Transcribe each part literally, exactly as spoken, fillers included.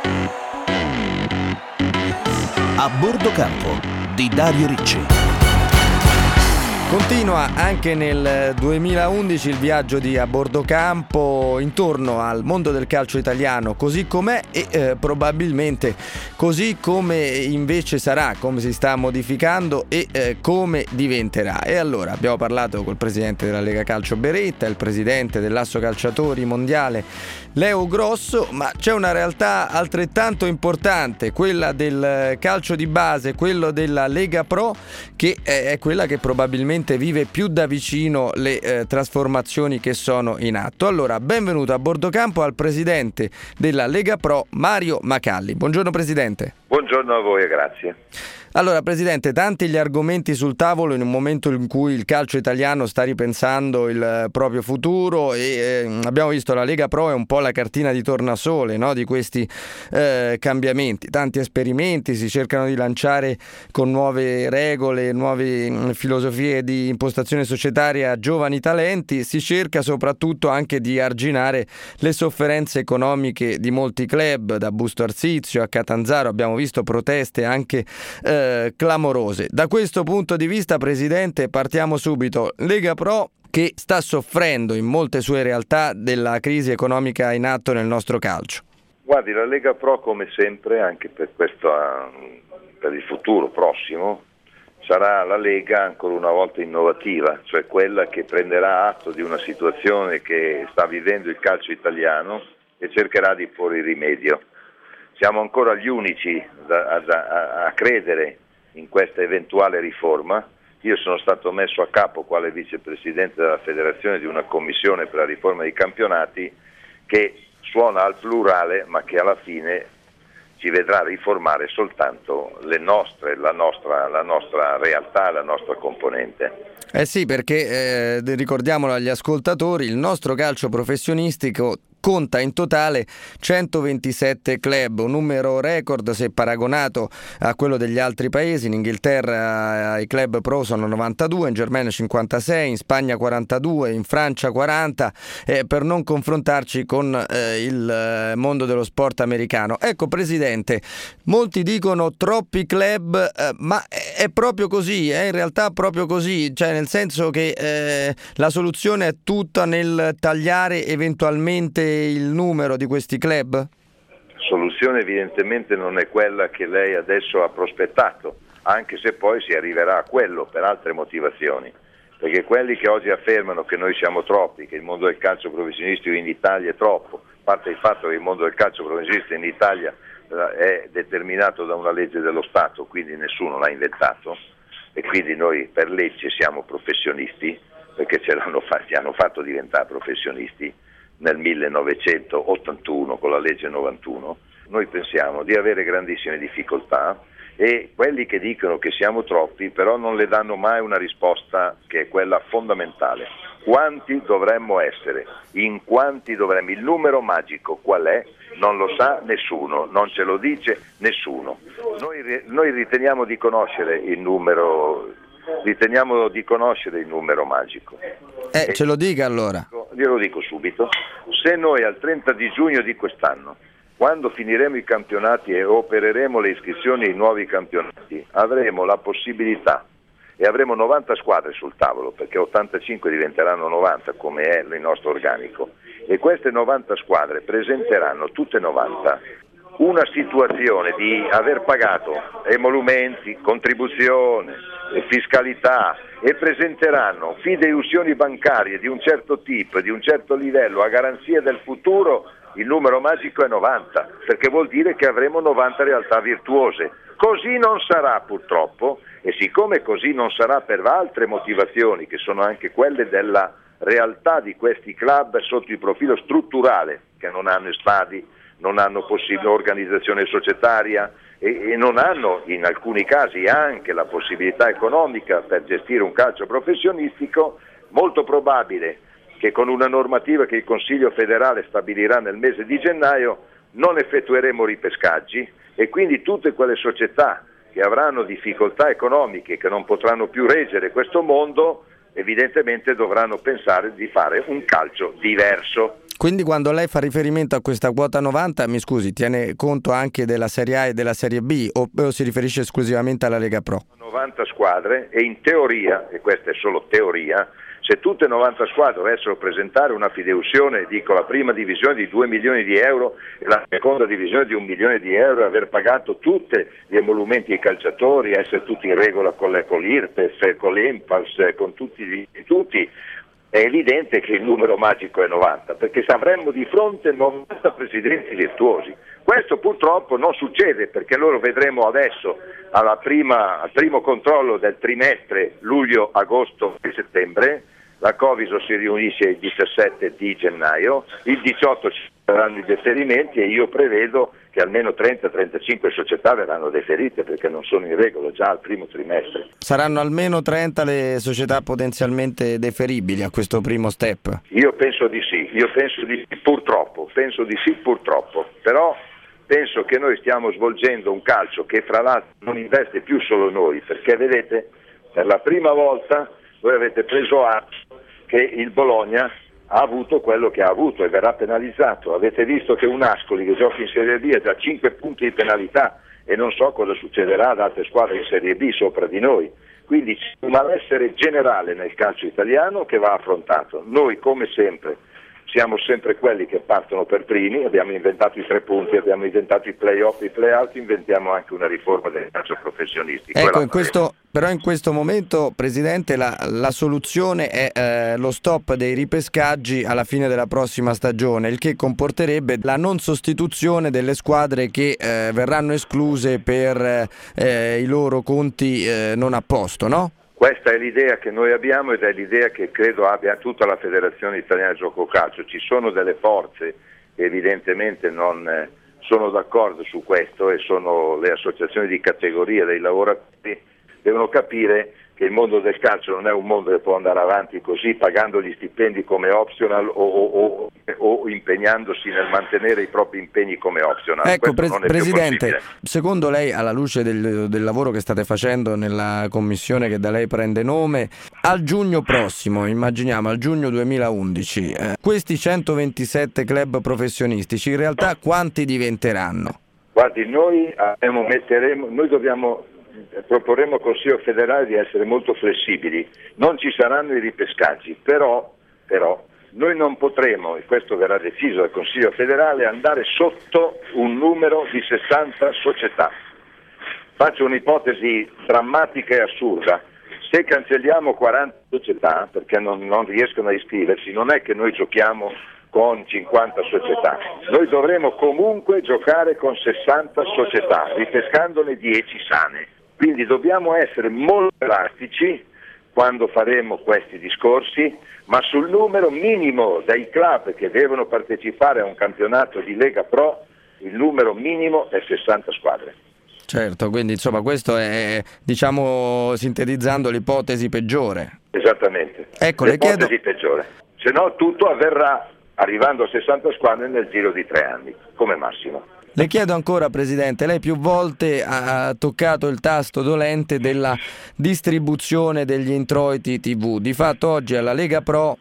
A bordo campo di Dario Ricci. Continua anche nel duemilaundici il viaggio di A Bordo Campo intorno al mondo del calcio italiano così com'è e eh, probabilmente così come invece sarà, come si sta modificando e eh, come diventerà. E allora abbiamo parlato col presidente della Lega Calcio Beretta, il presidente dell'Asso Calciatori Mondiale Leo Grosso, ma c'è una realtà altrettanto importante, quella del calcio di base, quello della Lega Pro, che è quella che probabilmente vive più da vicino le eh, trasformazioni che sono in atto. Allora, benvenuto a Bordo Campo al presidente della Lega Pro, Mario Macalli. Buongiorno presidente. Buongiorno a voi e grazie. Allora presidente, tanti gli argomenti sul tavolo in un momento in cui il calcio italiano sta ripensando il proprio futuro e eh, abbiamo visto la Lega Pro è un po' la cartina di tornasole, no, di questi eh, cambiamenti, tanti esperimenti si cercano di lanciare con nuove regole, nuove mh, filosofie di impostazione societaria a giovani talenti, si cerca soprattutto anche di arginare le sofferenze economiche di molti club, da Busto Arsizio a Catanzaro abbiamo visto proteste anche eh, clamorose. Da questo punto di vista, presidente, partiamo subito. Lega Pro che sta soffrendo in molte sue realtà della crisi economica in atto nel nostro calcio. Guardi, la Lega Pro come sempre, anche per questo, per il futuro prossimo, sarà la Lega ancora una volta innovativa, cioè quella che prenderà atto di una situazione che sta vivendo il calcio italiano e cercherà di porre il rimedio. Siamo ancora gli unici da, da, a credere in questa eventuale riforma. Io sono stato messo a capo quale vicepresidente della federazione di una commissione per la riforma dei campionati che suona al plurale ma che alla fine ci vedrà riformare soltanto le nostre, la nostra, la nostra realtà, la nostra componente. Eh sì, perché eh, ricordiamolo agli ascoltatori, il nostro calcio professionistico conta in totale centoventisette club, un numero record se paragonato a quello degli altri paesi. In Inghilterra i club pro sono novantadue, in Germania cinquantasei, in Spagna quarantadue, in Francia quaranta, eh, per non confrontarci con eh, il mondo dello sport americano. Ecco presidente, molti dicono troppi club, eh, ma è proprio così, è in realtà proprio così, cioè nel senso che eh, la soluzione è tutta nel tagliare eventualmente il numero di questi club? La soluzione evidentemente non è quella che lei adesso ha prospettato, anche se poi si arriverà a quello per altre motivazioni, perché quelli che oggi affermano che noi siamo troppi, che il mondo del calcio professionistico in Italia è troppo, a parte il fatto che il mondo del calcio professionistico in Italia è determinato da una legge dello Stato, quindi nessuno l'ha inventato e quindi noi per legge siamo professionisti, perché ce l'hanno fa- ci hanno fatto diventare professionisti nel millenovecentottantuno con la legge novantuno. Noi pensiamo di avere grandissime difficoltà e quelli che dicono che siamo troppi però non le danno mai una risposta che è quella fondamentale. Quanti dovremmo essere? In quanti dovremmo? Il numero magico qual è? Non lo sa nessuno, non ce lo dice nessuno. Noi, noi riteniamo di conoscere il numero riteniamo di conoscere il numero magico. Eh, e ce lo dica allora. Glielo dico subito. Se noi al trenta di giugno di quest'anno, quando finiremo i campionati e opereremo le iscrizioni ai nuovi campionati, avremo la possibilità e avremo novanta squadre sul tavolo, perché ottantacinque diventeranno novanta come è il nostro organico, e queste novanta squadre presenteranno tutte novanta una situazione di aver pagato emolumenti, contribuzione, fiscalità e presenteranno fideiussioni bancarie di un certo tipo, di un certo livello a garanzia del futuro. Il numero magico è novanta, perché vuol dire che avremo novanta realtà virtuose. Così non sarà purtroppo, e siccome così non sarà per altre motivazioni che sono anche quelle della realtà di questi club sotto il profilo strutturale, che non hanno stadi, non hanno possibile organizzazione societaria e, e non hanno in alcuni casi anche la possibilità economica per gestire un calcio professionistico, molto probabile che con una normativa che il Consiglio federale stabilirà nel mese di gennaio non effettueremo ripescaggi e quindi tutte quelle società che avranno difficoltà economiche, che non potranno più reggere questo mondo, evidentemente dovranno pensare di fare un calcio diverso. Quindi quando lei fa riferimento a questa quota novanta, mi scusi, tiene conto anche della Serie A e della Serie B o, o si riferisce esclusivamente alla Lega Pro? novanta squadre e in teoria, e questa è solo teoria, se tutte novanta squadre dovessero presentare una fideiussione, dico la prima divisione di due milioni di euro e la seconda divisione di un milione di euro, aver pagato tutti gli emolumenti ai calciatori, essere tutti in regola con, le, con l'I R P E F, con l'Enpals, con tutti gli istituti, è evidente che il numero magico è novanta, perché avremmo di fronte novanta presidenti virtuosi. Questo purtroppo non succede, perché loro vedremo adesso alla prima, al primo controllo del trimestre luglio, agosto e settembre. La Coviso si riunisce il diciassette di gennaio, il diciotto ci saranno i deferimenti e io prevedo che almeno trenta trentacinque società verranno deferite perché non sono in regola già al primo trimestre. Saranno almeno trenta le società potenzialmente deferibili a questo primo step? Io penso di sì, io penso di sì purtroppo, penso di sì purtroppo, però penso che noi stiamo svolgendo un calcio che fra l'altro non investe più solo noi, perché vedete, per la prima volta voi avete preso atto che il Bologna ha avuto quello che ha avuto e verrà penalizzato. Avete visto che un Ascoli che gioca in Serie B è già cinque punti di penalità e non so cosa succederà ad altre squadre in Serie B sopra di noi. Quindi c'è un malessere generale nel calcio italiano che va affrontato. Noi come sempre siamo sempre quelli che partono per primi, abbiamo inventato i tre punti, abbiamo inventato i play-off, i play-out, inventiamo anche una riforma del calcio professionistico. Ecco, in questo, però in questo momento, Presidente, la, la soluzione è eh, lo stop dei ripescaggi alla fine della prossima stagione, il che comporterebbe la non sostituzione delle squadre che eh, verranno escluse per eh, i loro conti eh, non a posto, no? Questa è l'idea che noi abbiamo ed è l'idea che credo abbia tutta la Federazione Italiana di Gioco Calcio. Ci sono delle forze che evidentemente non eh, sono d'accordo su questo e sono le associazioni di categoria dei lavoratori, devono capire che il mondo del calcio non è un mondo che può andare avanti così pagando gli stipendi come optional o, o, o, o impegnandosi nel mantenere i propri impegni come optional. Ecco, pre- Presidente, secondo lei, alla luce del, del lavoro che state facendo nella commissione che da lei prende nome, al giugno prossimo, immaginiamo al giugno duemilaundici, eh, questi centoventisette club professionistici in realtà quanti diventeranno? Guardi, noi, abbiamo, metteremo, noi dobbiamo... proporremo al Consiglio federale di essere molto flessibili, non ci saranno i ripescaggi, però, però noi non potremo, e questo verrà deciso dal Consiglio federale, andare sotto un numero di sessanta società. Faccio un'ipotesi drammatica e assurda: se cancelliamo quaranta società perché non, non riescono a iscriversi, non è che noi giochiamo con cinquanta società, noi dovremo comunque giocare con sessanta società, ripescandone dieci sane. Quindi dobbiamo essere molto elastici quando faremo questi discorsi, ma sul numero minimo dei club che devono partecipare a un campionato di Lega Pro, il numero minimo è sessanta squadre. Certo, quindi insomma questo è, diciamo, sintetizzando, l'ipotesi peggiore. Esattamente, ecco, l'ipotesi le chiedo... peggiore, se no tutto avverrà arrivando a sessanta squadre nel giro di tre anni, come massimo. Le chiedo ancora, Presidente, lei più volte ha toccato il tasto dolente della distribuzione degli introiti tivù. Di fatto oggi alla Lega Pro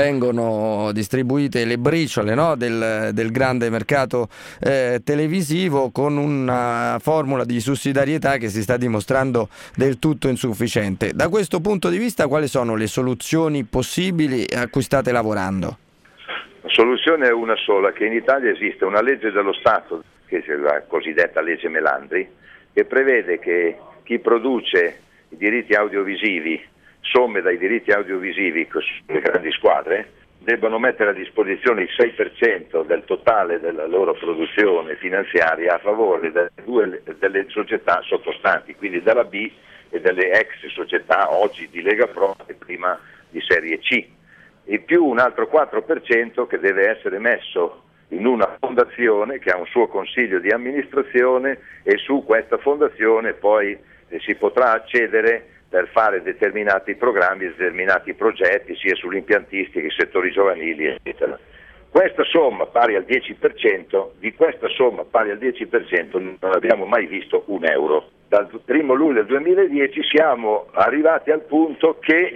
vengono distribuite le briciole, no, del, del grande mercato eh, televisivo, con una formula di sussidiarietà che si sta dimostrando del tutto insufficiente. Da questo punto di vista, quali sono le soluzioni possibili a cui state lavorando? La soluzione è una sola, che in Italia esiste una legge dello Stato, che è la cosiddetta legge Melandri, che prevede che chi produce i diritti audiovisivi, somme dai diritti audiovisivi, le grandi squadre, debbano mettere a disposizione il sei per cento del totale della loro produzione finanziaria a favore delle due delle società sottostanti, quindi della B e delle ex società oggi di Lega Pro e prima di Serie C, e più un altro quattro per cento che deve essere messo in una fondazione che ha un suo consiglio di amministrazione, e su questa fondazione poi eh, si potrà accedere per fare determinati programmi, determinati progetti, sia sull'impiantistica, i settori giovanili, eccetera. Questa somma pari al dieci per cento, di questa somma pari al dieci per cento non abbiamo mai visto un euro. Dal primo luglio del duemiladieci siamo arrivati al punto che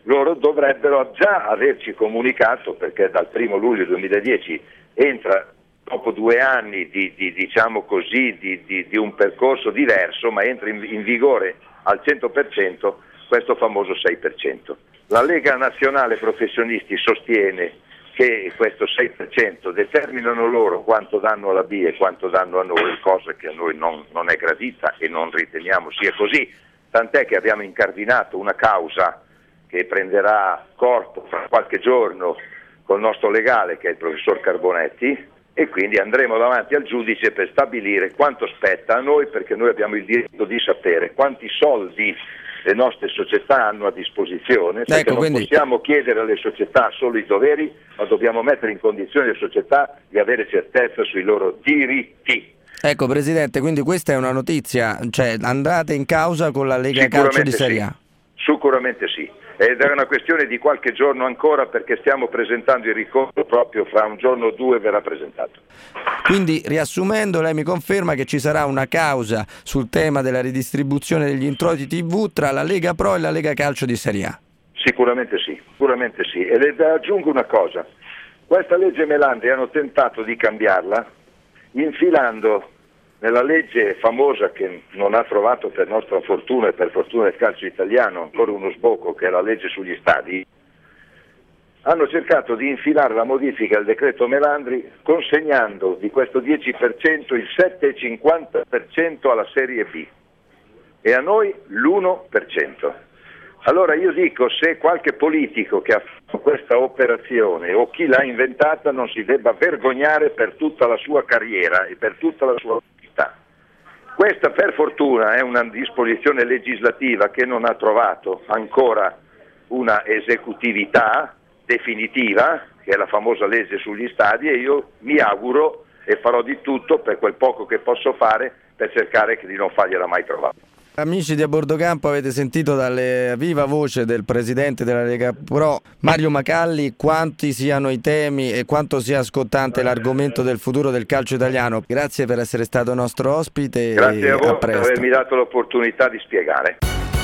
loro dovrebbero già averci comunicato, perché dal primo luglio duemiladieci entra, dopo due anni di, di diciamo così, di, di, di un percorso diverso, ma entra in, in vigore al cento per cento questo famoso sei per cento. La Lega Nazionale Professionisti sostiene che questo sei per cento determinano loro quanto danno alla B e quanto danno a noi, cosa che a noi non, non è gradita e non riteniamo sia così, tant'è che abbiamo incardinato una causa che prenderà corpo fra qualche giorno col nostro legale, che è il professor Carbonetti, e quindi andremo davanti al giudice per stabilire quanto spetta a noi, perché noi abbiamo il diritto di sapere quanti soldi le nostre società hanno a disposizione, perché ecco, non quindi... possiamo chiedere alle società solo i doveri, ma dobbiamo mettere in condizione le società di avere certezza sui loro diritti. Ecco Presidente, quindi questa è una notizia, cioè andate in causa con la Lega Calcio di Serie A? Sì. Sicuramente sì, ed è una questione di qualche giorno ancora, perché stiamo presentando il ricorso, proprio fra un giorno o due verrà presentato. Quindi, riassumendo, lei mi conferma che ci sarà una causa sul tema della ridistribuzione degli introiti tivù tra la Lega Pro e la Lega Calcio di Serie A? Sicuramente sì, sicuramente sì. E le aggiungo una cosa, questa legge Melandri hanno tentato di cambiarla infilando nella legge famosa, che non ha trovato per nostra fortuna e per fortuna del calcio italiano ancora uno sbocco, che è la legge sugli stadi, hanno cercato di infilare la modifica al decreto Melandri consegnando di questo dieci per cento il sette virgola cinquanta per cento alla Serie B e a noi l'uno per cento. Allora io dico, se qualche politico che ha fatto questa operazione o chi l'ha inventata non si debba vergognare per tutta la sua carriera e per tutta la sua vita. Questa per fortuna è una disposizione legislativa che non ha trovato ancora una esecutività definitiva, che è la famosa legge sugli stadi, e io mi auguro e farò di tutto per quel poco che posso fare per cercare di non fargliela mai trovare. Amici di A Bordo Campo, avete sentito dalle viva voce del presidente della Lega Pro, Mario Macalli, quanti siano i temi e quanto sia scottante l'argomento del futuro del calcio italiano. Grazie per essere stato nostro ospite. Grazie a voi a per presto. avermi dato l'opportunità di spiegare.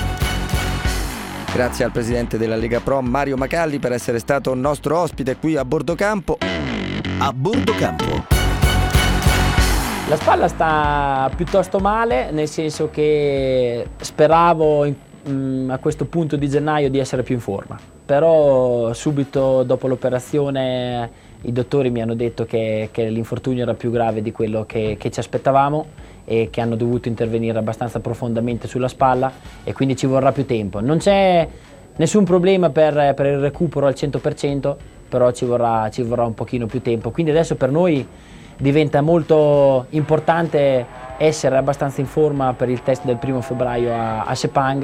Grazie al presidente della Lega Pro, Mario Macalli, per essere stato nostro ospite qui a Bordo Campo. A Bordo Campo. La spalla sta piuttosto male, nel senso che speravo in, mh, a questo punto di gennaio di essere più in forma, però subito dopo l'operazione i dottori mi hanno detto che, che l'infortunio era più grave di quello che, che ci aspettavamo e che hanno dovuto intervenire abbastanza profondamente sulla spalla e quindi ci vorrà più tempo. Non c'è nessun problema per, per il recupero al cento per cento, però ci vorrà, ci vorrà un pochino più tempo, quindi adesso per noi diventa molto importante essere abbastanza in forma per il test del primo febbraio a, a Sepang.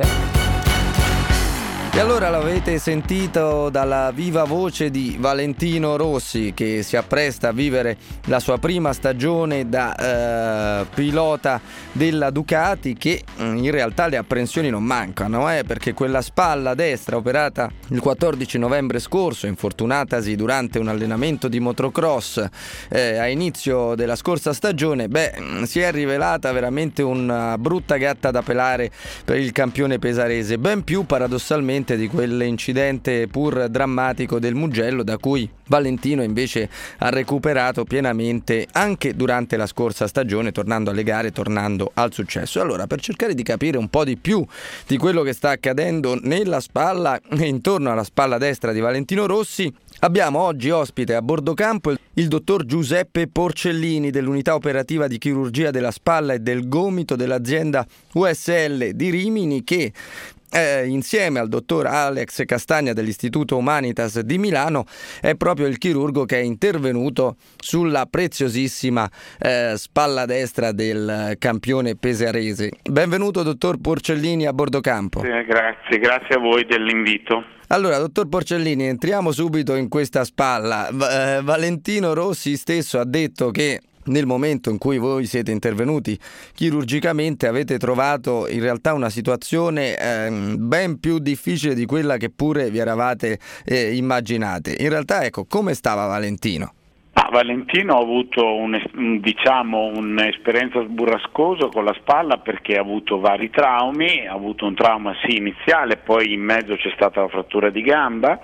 E allora l'avete sentito dalla viva voce di Valentino Rossi, che si appresta a vivere la sua prima stagione da eh, pilota della Ducati, che in realtà le apprensioni non mancano, eh, perché quella spalla destra operata il quattordici novembre scorso, infortunatasi durante un allenamento di motocross eh, a inizio della scorsa stagione, beh, si è rivelata veramente una brutta gatta da pelare per il campione pesarese, ben più paradossalmente di quell'incidente pur drammatico del Mugello, da cui Valentino invece ha recuperato pienamente anche durante la scorsa stagione, tornando alle gare, tornando al successo. Allora, per cercare di capire un po' di più di quello che sta accadendo nella spalla e intorno alla spalla destra di Valentino Rossi, abbiamo oggi ospite a Bordo Campo il dottor Giuseppe Porcellini dell'unità operativa di chirurgia della spalla e del gomito dell'azienda U S L di Rimini, che Eh, insieme al dottor Alex Castagna dell'Istituto Humanitas di Milano è proprio il chirurgo che è intervenuto sulla preziosissima eh, spalla destra del campione pesarese. Benvenuto dottor Porcellini a Bordo Campo. Eh, grazie, grazie a voi dell'invito. Allora, dottor Porcellini, entriamo subito in questa spalla. V- eh, Valentino Rossi stesso ha detto che nel momento in cui voi siete intervenuti chirurgicamente avete trovato in realtà una situazione eh, ben più difficile di quella che pure vi eravate eh, immaginate. In realtà, ecco, come stava Valentino? Ah, Valentino ha avuto un, diciamo, un'esperienza sburrascosa con la spalla perché ha avuto vari traumi, ha avuto un trauma sì iniziale, poi in mezzo c'è stata la frattura di gamba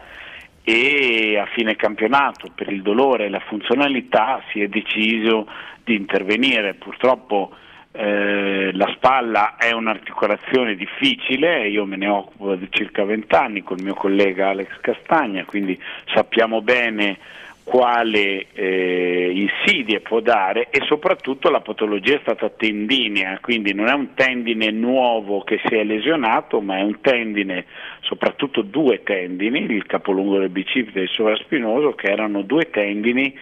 e a fine campionato per il dolore e la funzionalità si è deciso di intervenire. Purtroppo eh, la spalla è un'articolazione difficile, io me ne occupo da circa vent'anni con il mio collega Alex Castagna, quindi sappiamo bene quale eh, insidie può dare, e soprattutto la patologia è stata tendinea, quindi non è un tendine nuovo che si è lesionato, ma è un tendine, soprattutto due tendini, il capolungo del bicipite e il sovraspinoso, che erano due tendini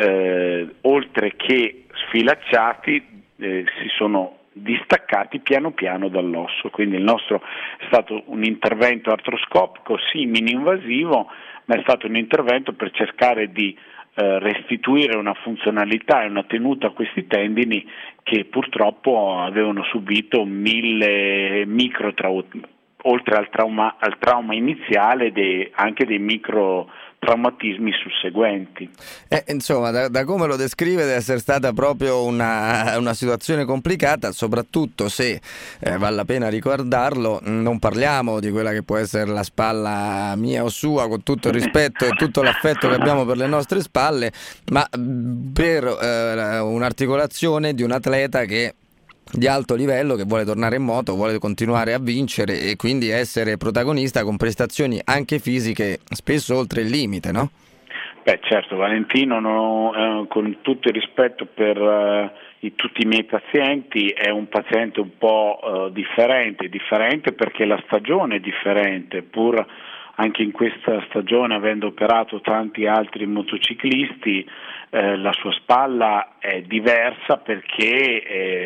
eh, oltre che sfilacciati eh, si sono distaccati piano piano dall'osso, quindi il nostro è stato un intervento artroscopico sì mini-invasivo, ma è stato un intervento per cercare di eh, restituire una funzionalità e una tenuta a questi tendini che purtroppo avevano subito mille micro traumi, oltre al trauma, al trauma iniziale, dei, anche dei micro traumatismi susseguenti. Eh, insomma, da, da come lo descrive deve essere stata proprio una, una situazione complicata, soprattutto se, eh, vale la pena ricordarlo, non parliamo di quella che può essere la spalla mia o sua, con tutto il rispetto e tutto l'affetto che abbiamo per le nostre spalle, ma per eh, un'articolazione di un atleta che di alto livello, che vuole tornare in moto, vuole continuare a vincere e quindi essere protagonista con prestazioni anche fisiche spesso oltre il limite, no? Beh, certo, Valentino, no, eh, con tutto il rispetto per eh, i, tutti i miei pazienti, è un paziente un po' eh, differente, differente perché la stagione è differente, pur anche in questa stagione avendo operato tanti altri motociclisti, eh, la sua spalla è diversa perché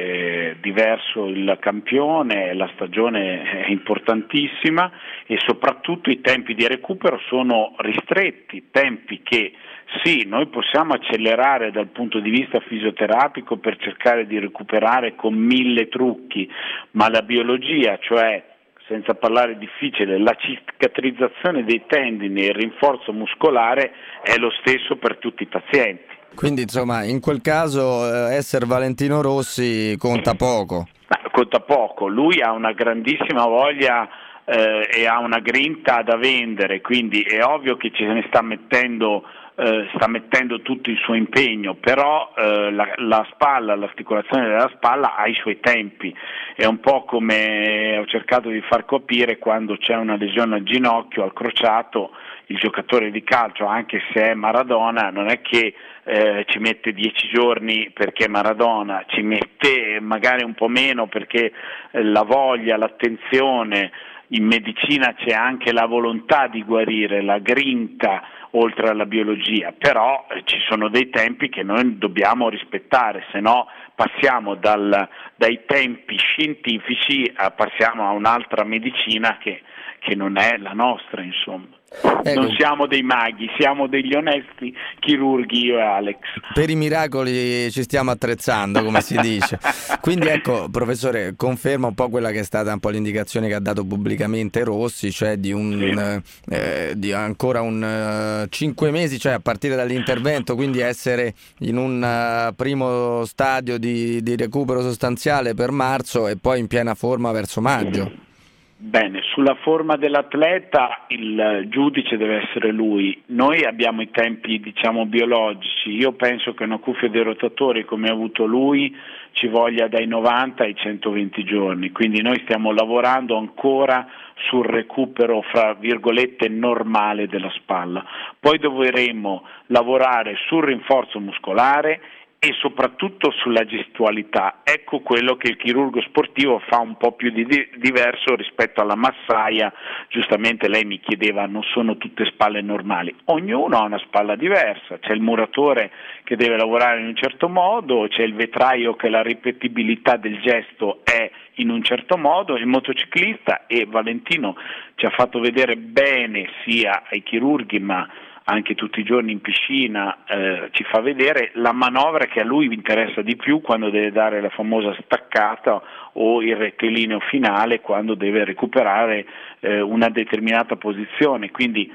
è diverso il campione, la stagione è importantissima e soprattutto i tempi di recupero sono ristretti, tempi che sì, noi possiamo accelerare dal punto di vista fisioterapico per cercare di recuperare con mille trucchi, ma la biologia, cioè senza parlare difficile, la cicatrizzazione dei tendini e il rinforzo muscolare è lo stesso per tutti i pazienti. Quindi insomma in quel caso eh, essere Valentino Rossi conta poco. Ma, conta poco, lui ha una grandissima voglia eh, e ha una grinta da vendere, quindi è ovvio che ci se ne sta mettendo Uh, sta mettendo tutto il suo impegno, però uh, la, la spalla, l'articolazione della spalla ha i suoi tempi, è un po' come ho cercato di far capire quando c'è una lesione al ginocchio, al crociato, il giocatore di calcio, anche se è Maradona, non è che eh, ci mette dieci giorni perché è Maradona, ci mette magari un po' meno perché eh, la voglia, l'attenzione, in medicina c'è anche la volontà di guarire, la grinta, oltre alla biologia, però eh, ci sono dei tempi che noi dobbiamo rispettare, se no passiamo dal, dai tempi scientifici a, passiamo a un'altra medicina che, che non è la nostra, insomma. Ecco. Non siamo dei maghi, siamo degli onesti chirurghi, io e Alex. Per i miracoli ci stiamo attrezzando, come si dice. Quindi ecco, professore, conferma un po' quella che è stata un po' l'indicazione che ha dato pubblicamente Rossi, cioè di un sì. eh, di ancora un uh, cinque mesi, cioè a partire dall'intervento, quindi essere in un uh, primo stadio di, di recupero sostanziale per marzo e poi in piena forma verso maggio. Bene, sulla forma dell'atleta il giudice deve essere lui. Noi abbiamo i tempi, diciamo, biologici. Io penso che una cuffia dei rotatori come ha avuto lui ci voglia dai novanta ai centoventi giorni, quindi noi stiamo lavorando ancora sul recupero fra virgolette normale della spalla. Poi dovremo lavorare sul rinforzo muscolare e soprattutto sulla gestualità. Ecco quello che il chirurgo sportivo fa un po' più di diverso rispetto alla massaia. Giustamente lei mi chiedeva, non sono tutte spalle normali, ognuno ha una spalla diversa, c'è il muratore che deve lavorare in un certo modo, c'è il vetraio che la ripetibilità del gesto è in un certo modo, il motociclista, e Valentino ci ha fatto vedere bene sia ai chirurghi ma anche tutti i giorni in piscina, eh, ci fa vedere la manovra che a lui interessa di più quando deve dare la famosa staccata o il rettilineo finale quando deve recuperare eh, una determinata posizione, quindi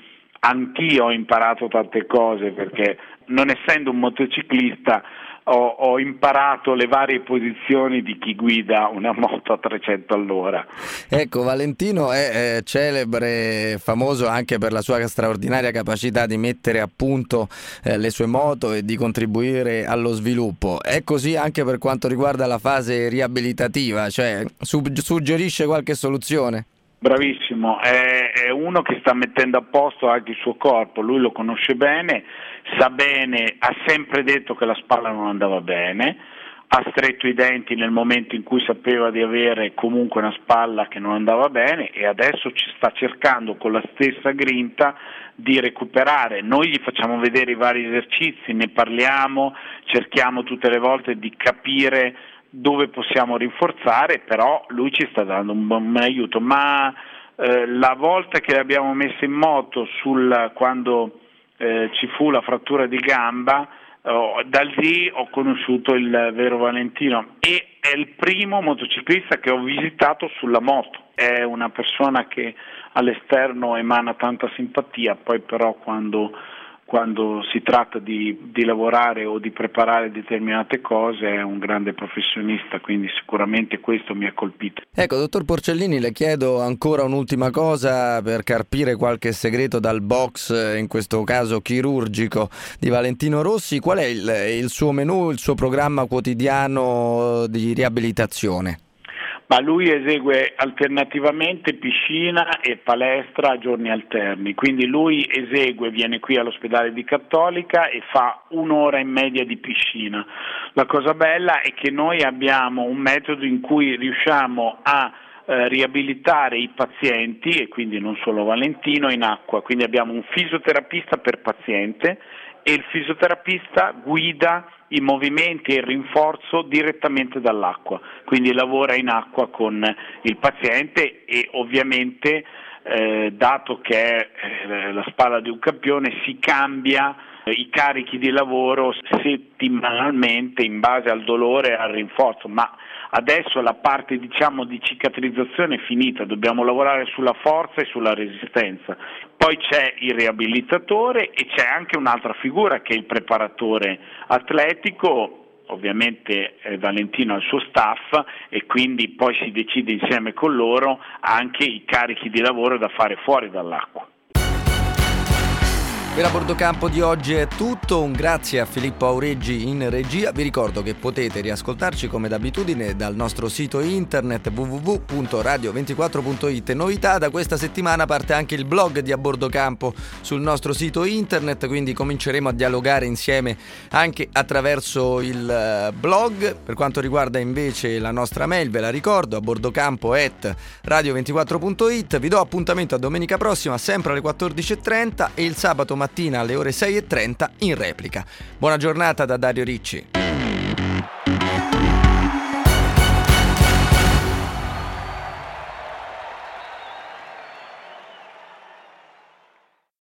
anch'io ho imparato tante cose, perché non essendo un motociclista ho, ho imparato le varie posizioni di chi guida una moto a trecento all'ora. Ecco, Valentino è, è celebre, famoso anche per la sua straordinaria capacità di mettere a punto eh, le sue moto e di contribuire allo sviluppo. È così anche per quanto riguarda la fase riabilitativa, cioè su- suggerisce qualche soluzione? Bravissimo, è, è uno che sta mettendo a posto anche il suo corpo, lui lo conosce bene, sa bene, ha sempre detto che la spalla non andava bene, ha stretto i denti nel momento in cui sapeva di avere comunque una spalla che non andava bene e adesso ci sta cercando con la stessa grinta di recuperare. Noi gli facciamo vedere i vari esercizi, ne parliamo, cerchiamo tutte le volte di capire dove possiamo rinforzare, però lui ci sta dando un buon aiuto, ma eh, la volta che l'abbiamo messo in moto sul, quando eh, ci fu la frattura di gamba, oh, da lì ho conosciuto il vero Valentino e è il primo motociclista che ho visitato sulla moto, è una persona che all'esterno emana tanta simpatia, poi però quando quando si tratta di, di lavorare o di preparare determinate cose è un grande professionista, quindi sicuramente questo mi ha colpito. Ecco, dottor Porcellini, le chiedo ancora un'ultima cosa per carpire qualche segreto dal box, in questo caso chirurgico, di Valentino Rossi. Qual è il, il suo menù, il suo programma quotidiano di riabilitazione? Ma lui esegue alternativamente piscina e palestra a giorni alterni, quindi lui esegue, viene qui all'ospedale di Cattolica e fa un'ora in media di piscina. La cosa bella è che noi abbiamo un metodo in cui riusciamo a eh, riabilitare i pazienti, e quindi non solo Valentino, in acqua, quindi abbiamo un fisioterapista per paziente e il fisioterapista guida i movimenti e il rinforzo direttamente dall'acqua, quindi lavora in acqua con il paziente e ovviamente eh, dato che è eh, la spalla di un campione si cambia eh, i carichi di lavoro settimanalmente in base al dolore e al rinforzo, ma adesso la parte diciamo di cicatrizzazione è finita, dobbiamo lavorare sulla forza e sulla resistenza. Poi c'è il riabilitatore e c'è anche un'altra figura che è il preparatore atletico, ovviamente eh, Valentino ha il suo staff e quindi poi si decide insieme con loro anche i carichi di lavoro da fare fuori dall'acqua. Per A Bordo Campo di oggi è tutto, un grazie a Filippo Aureggi in regia. Vi ricordo che potete riascoltarci come d'abitudine dal nostro sito internet w w w punto radio ventiquattro punto it. Novità, da questa settimana parte anche il blog di A Bordo Campo sul nostro sito internet, quindi cominceremo a dialogare insieme anche attraverso il blog. Per quanto riguarda invece la nostra mail, ve la ricordo, a bordocampo at radio ventiquattro punto it. Vi do appuntamento a domenica prossima sempre alle quattordici e trenta e il sabato mattina alle ore sei e trenta in replica. Buona giornata da Dario Ricci.